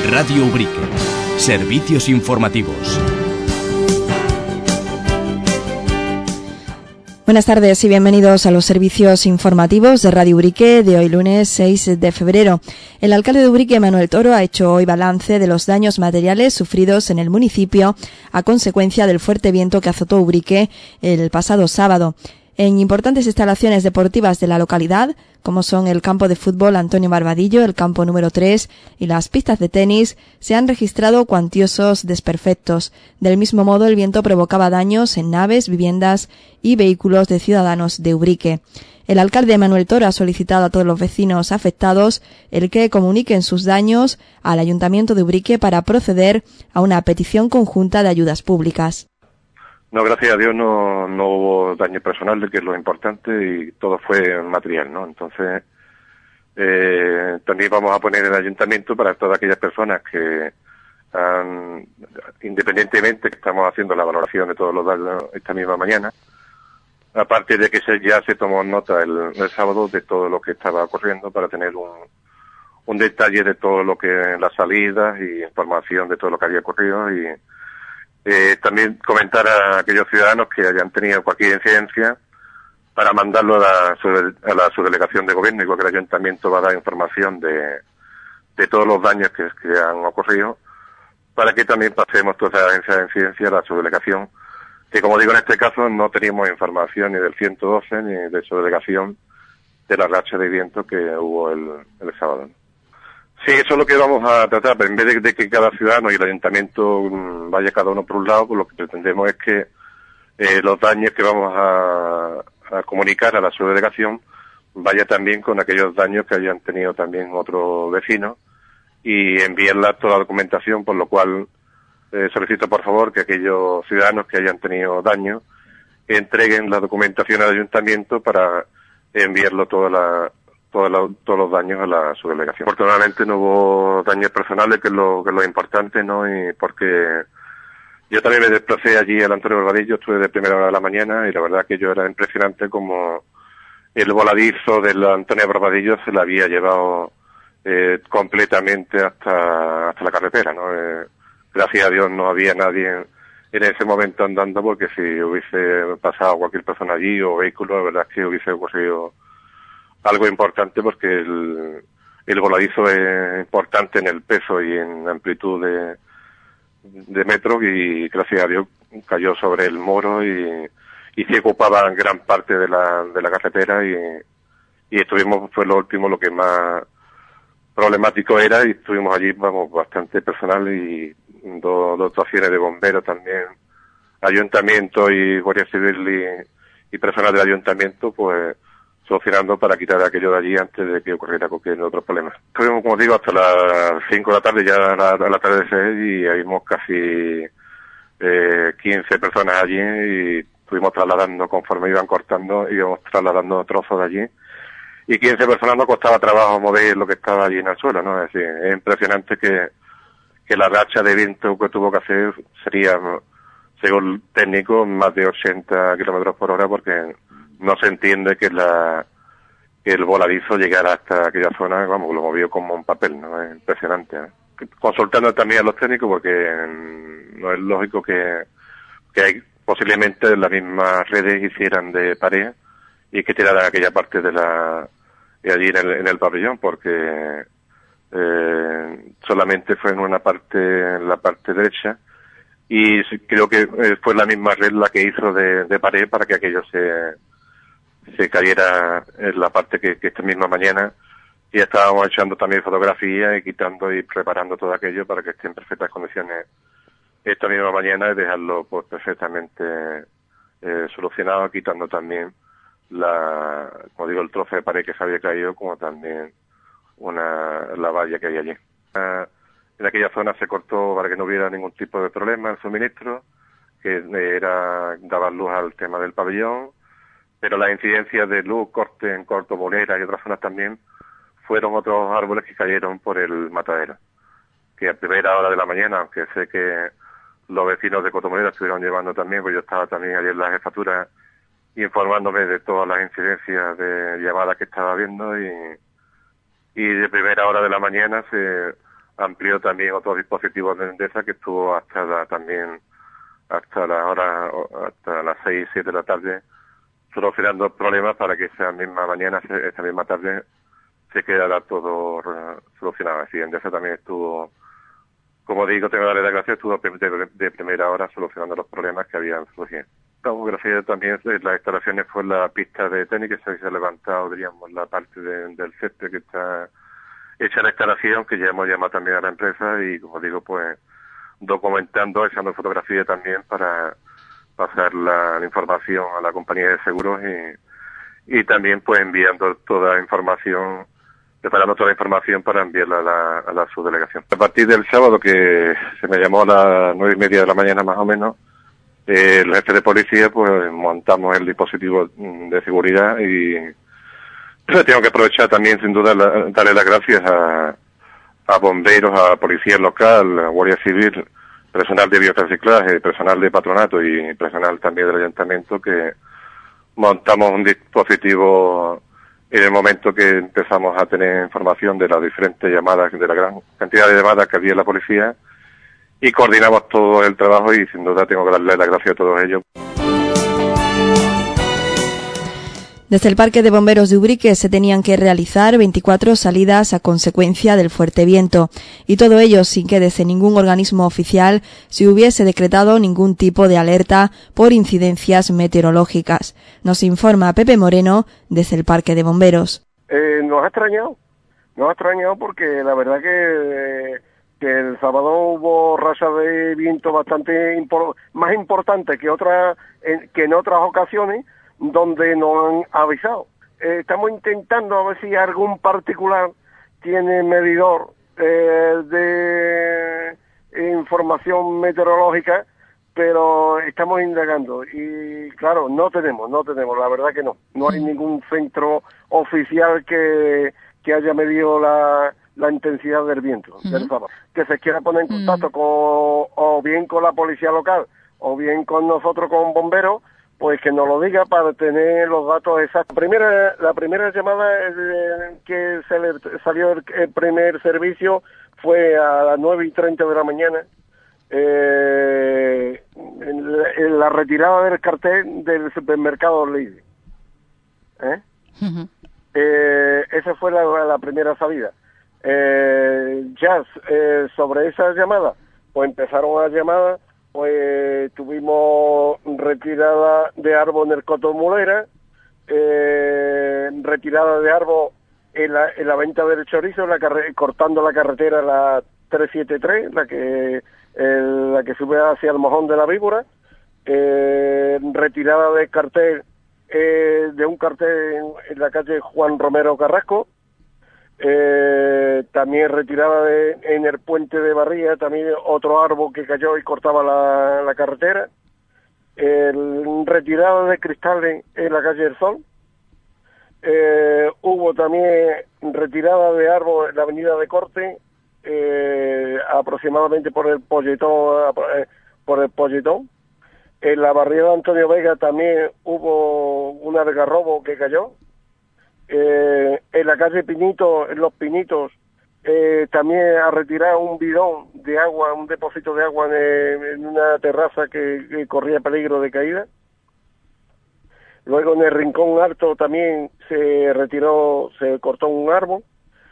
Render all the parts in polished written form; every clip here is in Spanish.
Radio Ubrique. Servicios informativos. Buenas tardes y bienvenidos a los servicios informativos de Radio Ubrique de hoy lunes 6 de febrero. El alcalde de Ubrique, Manuel Toro, ha hecho hoy balance de los daños materiales sufridos en el municipio a consecuencia del fuerte viento que azotó Ubrique el pasado sábado. En importantes instalaciones deportivas de la localidad, como son el campo de fútbol Antonio Barbadillo, el campo número 3 y las pistas de tenis, se han registrado cuantiosos desperfectos. Del mismo modo, el viento provocaba daños en naves, viviendas y vehículos de ciudadanos de Ubrique. El alcalde Manuel Toro ha solicitado a todos los vecinos afectados el que comuniquen sus daños al Ayuntamiento de Ubrique para proceder a una petición conjunta de ayudas públicas. No, gracias a Dios no hubo daño personal, que es lo importante, y todo fue material, ¿no? Entonces, también vamos a poner el ayuntamiento para todas aquellas personas que independientemente que estamos haciendo la valoración de todos los daños esta misma mañana, aparte de que ya se tomó nota el sábado de todo lo que estaba ocurriendo para tener un detalle de todo lo que las salidas y información de todo lo que había ocurrido, y también comentar a aquellos ciudadanos que hayan tenido cualquier incidencia para mandarlo a la subdelegación de gobierno, igual que el ayuntamiento va a dar información de todos los daños que han ocurrido, para que también pasemos toda esa incidencia a la subdelegación, que como digo en este caso no teníamos información ni del 112 ni de subdelegación de la racha de viento que hubo el sábado. Sí, eso es lo que vamos a tratar, pero en vez de que cada ciudadano y el ayuntamiento vaya cada uno por un lado, pues lo que pretendemos es que los daños que vamos a comunicar a la subdelegación vaya también con aquellos daños que hayan tenido también otros vecinos y enviarla toda la documentación, por lo cual solicito por favor que aquellos ciudadanos que hayan tenido daños entreguen la documentación al ayuntamiento para enviarlo todos los daños a la subdelegación. Afortunadamente no hubo daños personales, que es lo importante, ¿no? Y porque yo también me desplacé allí al Antonio Barbadillo, estuve de primera hora de la mañana y la verdad que yo era impresionante como el voladizo del Antonio Barbadillo se la había llevado completamente hasta la carretera, ¿no? Gracias a Dios no había nadie en ese momento andando, porque si hubiese pasado cualquier persona allí o vehículo, la verdad es que hubiese ocurrido algo importante, porque el voladizo es importante en el peso y en amplitud de metros, y gracias a Dios cayó sobre el moro y se ocupaba gran parte de la carretera y estuvimos, fue lo último, lo que más problemático era, y estuvimos allí, bastante personal y dos actuaciones de bomberos también, ayuntamiento y Guardia Civil y personal del ayuntamiento, pues solucionando para quitar aquello de allí antes de que ocurriera cualquier otro problema. Estuvimos, como digo, hasta las 5 de la tarde, ya a la tarde de 6, y habíamos casi 15 personas allí, y estuvimos trasladando, conforme iban cortando, íbamos trasladando trozos de allí, y 15 personas nos costaba trabajo mover lo que estaba allí en el suelo, ¿no? Es decir, es impresionante que la racha de viento que tuvo que hacer sería, según el técnico, más de 80 kilómetros por hora, porque no se entiende que el voladizo llegara hasta aquella zona, lo movió como un papel, ¿no? Es impresionante, ¿eh? Consultando también a los técnicos, porque no es lógico que hay posiblemente las mismas redes hicieran de pared y que tiraran aquella parte de allí en el pabellón, porque solamente fue en la parte derecha, y creo que fue la misma red la que hizo de pared para que aquello se cayera en la parte que esta misma mañana ya estábamos echando también fotografías y quitando y preparando todo aquello para que esté en perfectas condiciones esta misma mañana, y dejarlo pues perfectamente solucionado, quitando también como digo, el trozo de pared que se había caído, como también la valla que hay allí. En aquella zona se cortó para que no hubiera ningún tipo de problema el suministro, que daba luz al tema del pabellón, pero las incidencias de luz, corte en Corto Bolera y otras zonas también, fueron otros árboles que cayeron por el matadero, que a primera hora de la mañana, aunque sé que los vecinos de Cotomonera estuvieron llevando también, pues yo estaba también ayer en la jefatura informándome de todas las incidencias de llamadas que estaba viendo, y de primera hora de la mañana amplió también otros dispositivos de Endesa que estuvo hasta las 6, 7 de la tarde solucionando problemas para que esa misma mañana, esa misma tarde se quedara todo solucionado. Así Endesa también estuvo, como digo, tengo que darle las gracias, estuvo de primera hora solucionando los problemas que habían surgido. Gracias también las instalaciones fue la pista de tenis que se ha levantado, diríamos, la parte del césped que está hecha la instalación, que ya hemos llamado también a la empresa y, como digo, pues documentando, echando fotografía también para pasar la información a la compañía de seguros y también pues enviando toda la información, preparando toda la información para enviarla a la subdelegación. A partir del sábado, que se me llamó a las 9:30 de la mañana más o menos, el jefe de policía, pues montamos el dispositivo de seguridad y tengo que aprovechar también, sin duda, darle las gracias a bomberos, a policía local, a Guardia Civil, personal de biorreciclaje, personal de patronato y personal también del ayuntamiento, que montamos un dispositivo en el momento que empezamos a tener información de las diferentes llamadas, de la gran cantidad de llamadas que había en la policía, y coordinamos todo el trabajo y sin duda tengo que darle las gracias a todos ellos. Desde el Parque de Bomberos de Ubrique se tenían que realizar 24 salidas a consecuencia del fuerte viento, y todo ello sin que desde ningún organismo oficial se hubiese decretado ningún tipo de alerta por incidencias meteorológicas. Nos informa Pepe Moreno desde el Parque de Bomberos. Nos ha extrañado porque la verdad que el sábado hubo rachas de viento bastante más importantes que en otras ocasiones, donde nos han avisado. Estamos intentando a ver si algún particular tiene medidor de información meteorológica, pero estamos indagando y claro, no tenemos, la verdad que no hay ningún centro oficial que haya medido la intensidad del viento del sábado. Que se quiera poner en contacto o bien con la policía local o bien con nosotros, con bomberos, pues que nos lo diga para tener los datos exactos. La primera llamada que salió el primer servicio fue a las 9:30 de la mañana, en la retirada del cartel del supermercado Lady. Esa fue la primera salida. Sobre esa llamada, pues empezaron las llamadas. Pues tuvimos retirada de árbol en el Coto Mulera, retirada de árbol en la venta del chorizo, cortando la carretera, la 373, la que sube hacia el Mojón de la Víbora, retirada de cartel, de un cartel en la calle Juan Romero Carrasco, también retirada en el puente de Barría, también otro árbol que cayó y cortaba la carretera, retirada de cristales en la calle del Sol, hubo también retirada de árbol en la avenida de Corte, aproximadamente por el Polletón, en la barriada Antonio Vega también hubo un algarrobo que cayó. En la calle Pinito, en Los Pinitos, también a retirar un bidón de agua, un depósito de agua en una terraza que corría peligro de caída. Luego en el Rincón Alto también se cortó un árbol.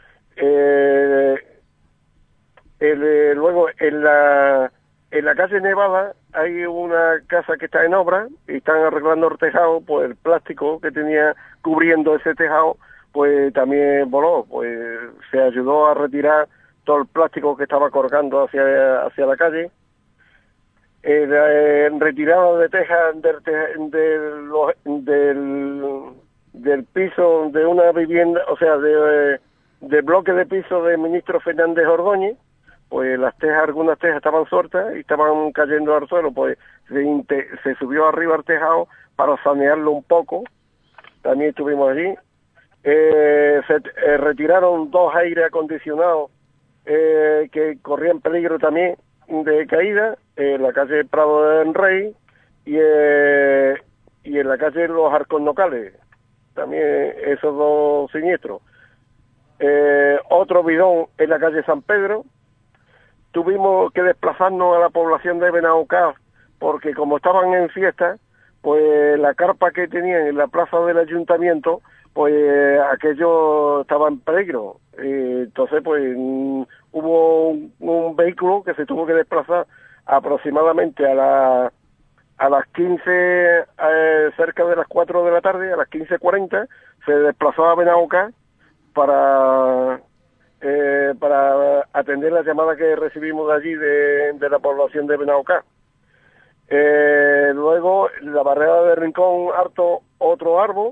Luego en la calle Nevada hay una casa que está en obra y están arreglando el tejado, pues el plástico que tenía cubriendo ese tejado pues también voló, pues se ayudó a retirar todo el plástico que estaba colgando hacia la calle. Retirada de tejas del piso de una vivienda, o sea, de bloque de piso de ministro Fernández Ordóñez, pues algunas tejas estaban sueltas y estaban cayendo al suelo, pues se subió arriba al tejado para sanearlo un poco. También estuvimos allí. Se retiraron 2 aire acondicionados que corrían peligro también de caída, en la calle Prado del Rey y en la calle Los Arcos Nocales, también esos 2 siniestros. Otro bidón en la calle San Pedro, tuvimos que desplazarnos a la población de Benaocá, porque como estaban en fiesta, pues la carpa que tenían en la plaza del ayuntamiento, pues aquello estaba en peligro. Entonces, pues hubo un vehículo que se tuvo que desplazar aproximadamente a las 15, cerca de las 4 de la tarde, a las 15:40, se desplazó a Benaocá para atender la llamada que recibimos de allí de la población de Benaocá. Luego, la barrera de Rincón harto otro árbol,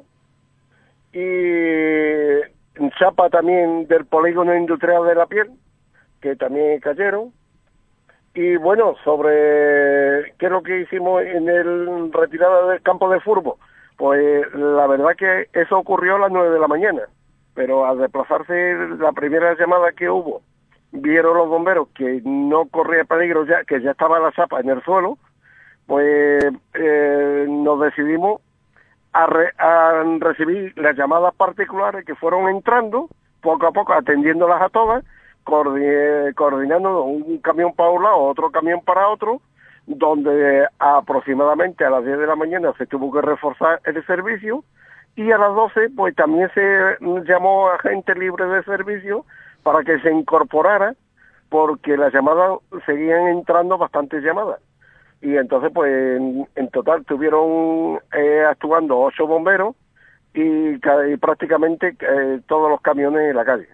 y chapa también del polígono industrial de La Piel, que también cayeron. Y bueno, sobre qué es lo que hicimos en el retirada del campo de fútbol, pues la verdad que eso ocurrió a las 9 de la mañana, pero al desplazarse la primera llamada que hubo, vieron los bomberos que no corría peligro ya, que ya estaba la chapa en el suelo, pues nos decidimos a recibir las llamadas particulares que fueron entrando, poco a poco atendiéndolas a todas, coordinando un camión para un lado, otro camión para otro, donde aproximadamente a las 10 de la mañana se tuvo que reforzar el servicio, y a las 12 pues también se llamó a gente libre de servicio para que se incorporara, porque las llamadas seguían entrando bastantes llamadas. Y entonces pues en total estuvieron actuando 8 bomberos y prácticamente todos los camiones en la calle.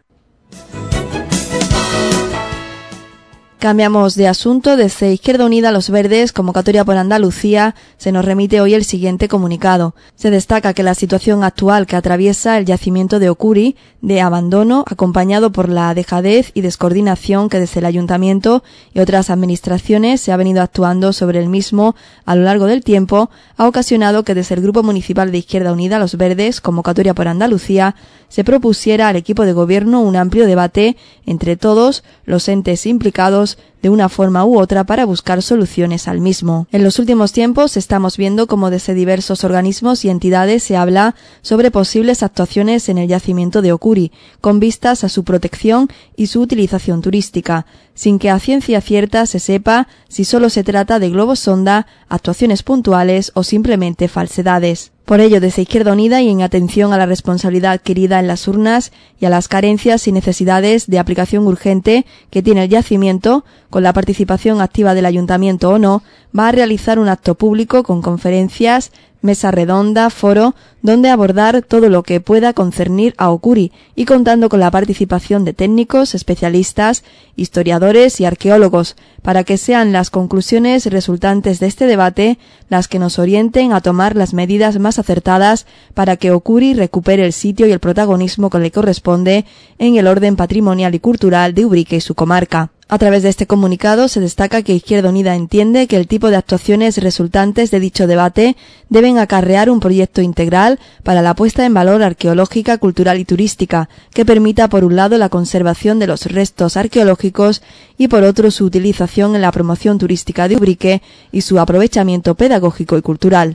Cambiamos de asunto. Desde Izquierda Unida Los Verdes, convocatoria por Andalucía, se nos remite hoy el siguiente comunicado. Se destaca que la situación actual que atraviesa el yacimiento de Ocuri, de abandono, acompañado por la dejadez y descoordinación que desde el Ayuntamiento y otras administraciones se ha venido actuando sobre el mismo a lo largo del tiempo, ha ocasionado que desde el Grupo Municipal de Izquierda Unida Los Verdes, convocatoria por Andalucía, se propusiera al equipo de gobierno un amplio debate entre todos los entes implicados de una forma u otra para buscar soluciones al mismo. En los últimos tiempos estamos viendo cómo desde diversos organismos y entidades se habla sobre posibles actuaciones en el yacimiento de Ocuri, con vistas a su protección y su utilización turística, sin que a ciencia cierta se sepa si solo se trata de globos sonda, actuaciones puntuales o simplemente falsedades. Por ello, desde Izquierda Unida y en atención a la responsabilidad adquirida en las urnas y a las carencias y necesidades de aplicación urgente que tiene el yacimiento, con la participación activa del Ayuntamiento o no, va a realizar un acto público con conferencias, mesa redonda, foro, donde abordar todo lo que pueda concernir a Ocuri y contando con la participación de técnicos, especialistas, historiadores y arqueólogos, para que sean las conclusiones resultantes de este debate las que nos orienten a tomar las medidas más acertadas para que Ocuri recupere el sitio y el protagonismo que le corresponde en el orden patrimonial y cultural de Ubrique y su comarca. A través de este comunicado se destaca que Izquierda Unida entiende que el tipo de actuaciones resultantes de dicho debate deben acarrear un proyecto integral para la puesta en valor arqueológica, cultural y turística, que permita por un lado la conservación de los restos arqueológicos y por otro su utilización en la promoción turística de Ubrique y su aprovechamiento pedagógico y cultural.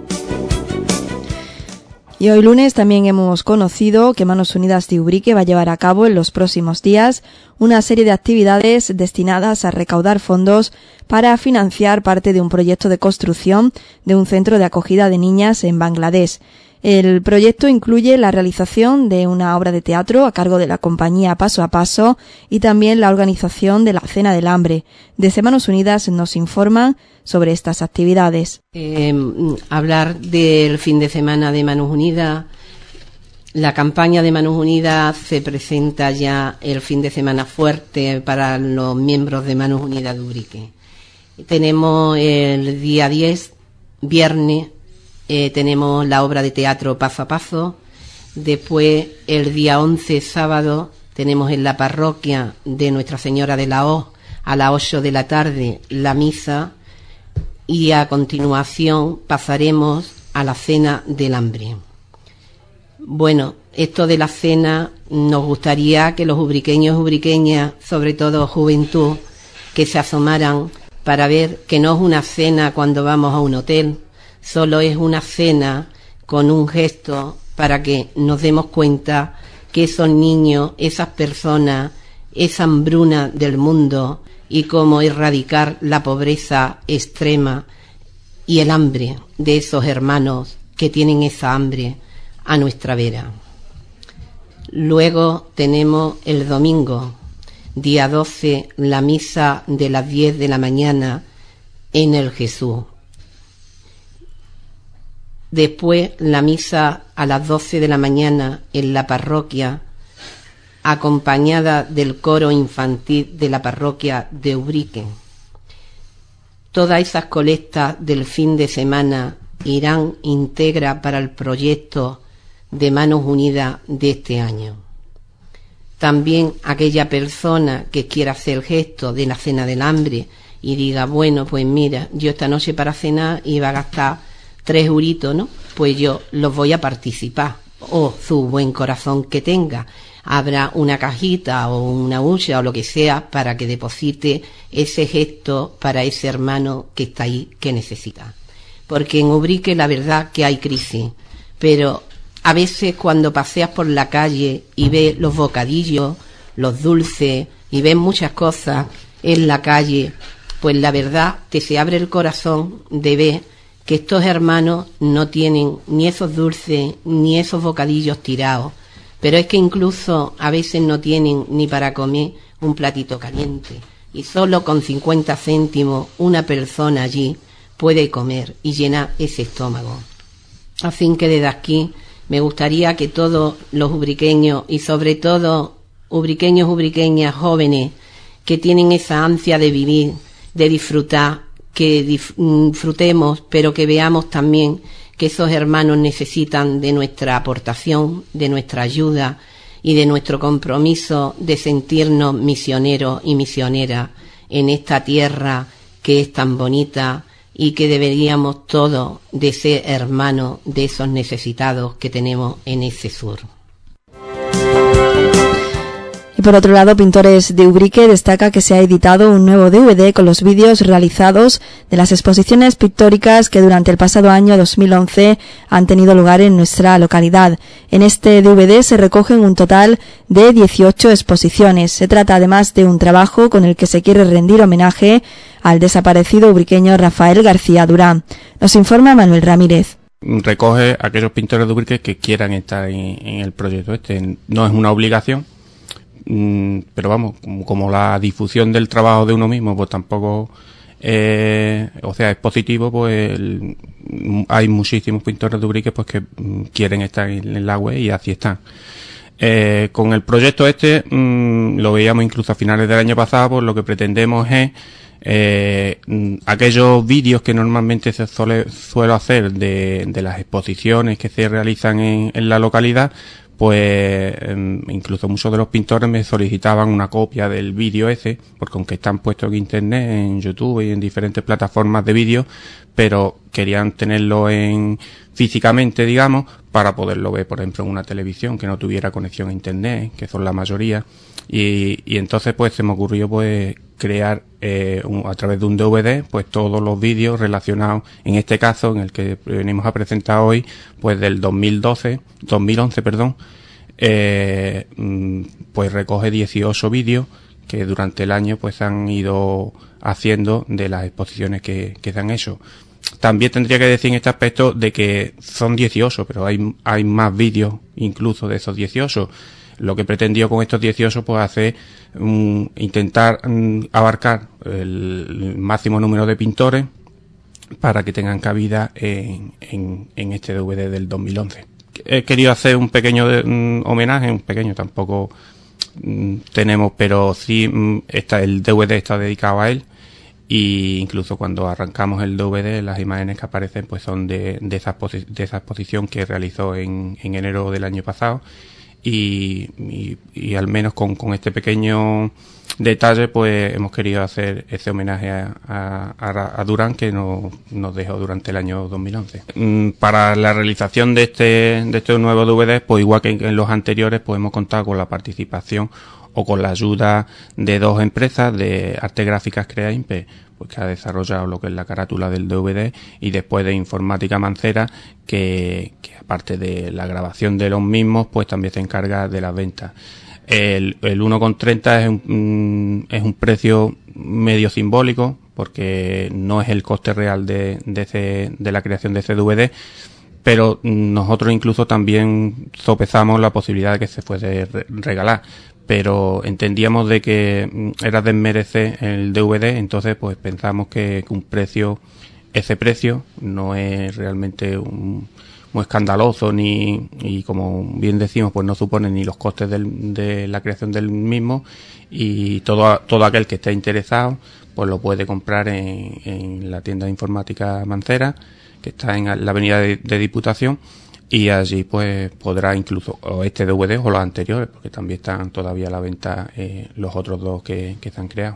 Y hoy lunes también hemos conocido que Manos Unidas de Ubrique va a llevar a cabo en los próximos días una serie de actividades destinadas a recaudar fondos para financiar parte de un proyecto de construcción de un centro de acogida de niñas en Bangladesh. El proyecto incluye la realización de una obra de teatro a cargo de la compañía Paso a Paso y también la organización de la Cena del Hambre. Desde Manos Unidas nos informan sobre estas actividades. Hablar del fin de semana de Manos Unidas. La campaña de Manos Unidas se presenta ya el fin de semana fuerte para los miembros de Manos Unidas de Ubrique. Tenemos el día 10, viernes, tenemos la obra de teatro Paso a Paso. Después, el día 11, sábado, tenemos en la parroquia de Nuestra Señora de la Hoz a las 8 de la tarde la misa. Y a continuación pasaremos a la Cena del Hambre. Bueno, esto de la cena, nos gustaría que los ubriqueños y ubriqueñas, sobre todo juventud, que se asomaran para ver que no es una cena cuando vamos a un hotel, solo es una cena con un gesto para que nos demos cuenta que esos niños, esas personas esa hambruna del mundo y cómo erradicar la pobreza extrema y el hambre de esos hermanos que tienen esa hambre a nuestra vera. Luego tenemos el domingo, día 12, la misa de las 10 de la mañana en el Jesús. Después la misa a las 12 de la mañana en la parroquia, acompañada del coro infantil de la parroquia de Ubrique. Todas esas colectas del fin de semana irán íntegra para el proyecto de Manos Unidas de este año. También aquella persona que quiera hacer el gesto de la cena del hambre y diga, bueno, pues mira, yo esta noche para cenar iba a gastar 3 euritos, ¿no? Pues yo los voy a participar. O su buen corazón que tenga. Habrá una cajita o una hucha o lo que sea para que deposite ese gesto para ese hermano que está ahí, que necesita. Porque en Ubrique la verdad que hay crisis, pero a veces cuando paseas por la calle y ves los bocadillos, los dulces y ves muchas cosas en la calle, pues la verdad te se abre el corazón de ver que estos hermanos no tienen ni esos dulces ni esos bocadillos tirados, pero es que incluso a veces no tienen ni para comer un platito caliente y solo con 50 céntimos una persona allí puede comer y llenar ese estómago. Así que desde aquí me gustaría que todos los ubriqueños y sobre todo ubriqueñas jóvenes que tienen esa ansia de vivir, de disfrutar, que disfrutemos, pero que veamos también que esos hermanos necesitan de nuestra aportación, de nuestra ayuda y de nuestro compromiso de sentirnos misioneros y misioneras en esta tierra que es tan bonita y que deberíamos todos de ser hermanos de esos necesitados que tenemos en ese sur. Y por otro lado, Pintores de Ubrique destaca que se ha editado un nuevo DVD con los vídeos realizados de las exposiciones pictóricas que durante el pasado año 2011 han tenido lugar en nuestra localidad. En este DVD se recogen un total de 18 exposiciones. Se trata además de un trabajo con el que se quiere rendir homenaje al desaparecido ubriqueño Rafael García Durán. Nos informa Manuel Ramírez. Recoge a aquellos pintores de Ubrique que quieran estar en el proyecto este. No es una obligación, pero vamos, como la difusión del trabajo de uno mismo pues tampoco es positivo, pues hay muchísimos pintores de Ubrique pues que quieren estar en la web y así están. Con el proyecto este lo veíamos incluso a finales del año pasado, pues lo que pretendemos es aquellos vídeos que normalmente se suelo hacer de las exposiciones que se realizan en la localidad, pues incluso muchos de los pintores me solicitaban una copia del vídeo ese, porque aunque están puestos en internet, en YouTube y en diferentes plataformas de vídeo, pero querían tenerlo físicamente, digamos, para poderlo ver, por ejemplo, en una televisión que no tuviera conexión a internet, que son la mayoría, y entonces pues se me ocurrió pues crear a través de un DVD pues todos los vídeos relacionados, en este caso en el que venimos a presentar hoy, pues del 2011, pues recoge 18 vídeos que durante el año pues han ido haciendo de las exposiciones que se han hecho. También tendría que decir en este aspecto de que son 18, pero hay más vídeos incluso de esos 18. Lo que pretendió con estos 18 pues hacer intentar abarcar el máximo número de pintores para que tengan cabida en este DVD del 2011. He querido hacer un pequeño homenaje, un pequeño tampoco tenemos, pero sí el DVD está dedicado a él, y incluso cuando arrancamos el DVD las imágenes que aparecen pues son de esa exposición que realizó en enero del año pasado. Y al menos con este pequeño detalle pues hemos querido hacer ese homenaje a Durán, que nos dejó durante el año 2011. Para la realización de este nuevo DVD, pues igual que en los anteriores, pues hemos contado con la participación o con la ayuda de dos empresas de Arte Gráficas Creaimpe, pues que ha desarrollado lo que es la carátula del DVD, y después de Informática Mancera, que aparte de la grabación de los mismos, pues también se encarga de las ventas. El 1,30 es un precio medio simbólico, porque no es el coste real de la creación de ese DVD, pero nosotros incluso también sopesamos la posibilidad de que se fuese regalar, pero entendíamos de que era desmerecer el DVD, entonces pues pensamos que ese precio no es realmente muy escandaloso, y como bien decimos, pues no supone ni los costes de la creación del mismo, y todo aquel que esté interesado pues lo puede comprar en la tienda de informática Mancera, que está en la avenida de Diputación, y allí pues podrá incluso o este DVD o los anteriores, porque también están todavía a la venta los otros dos que se han creado.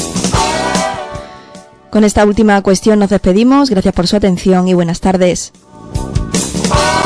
Con esta última cuestión nos despedimos. Gracias por su atención y buenas tardes.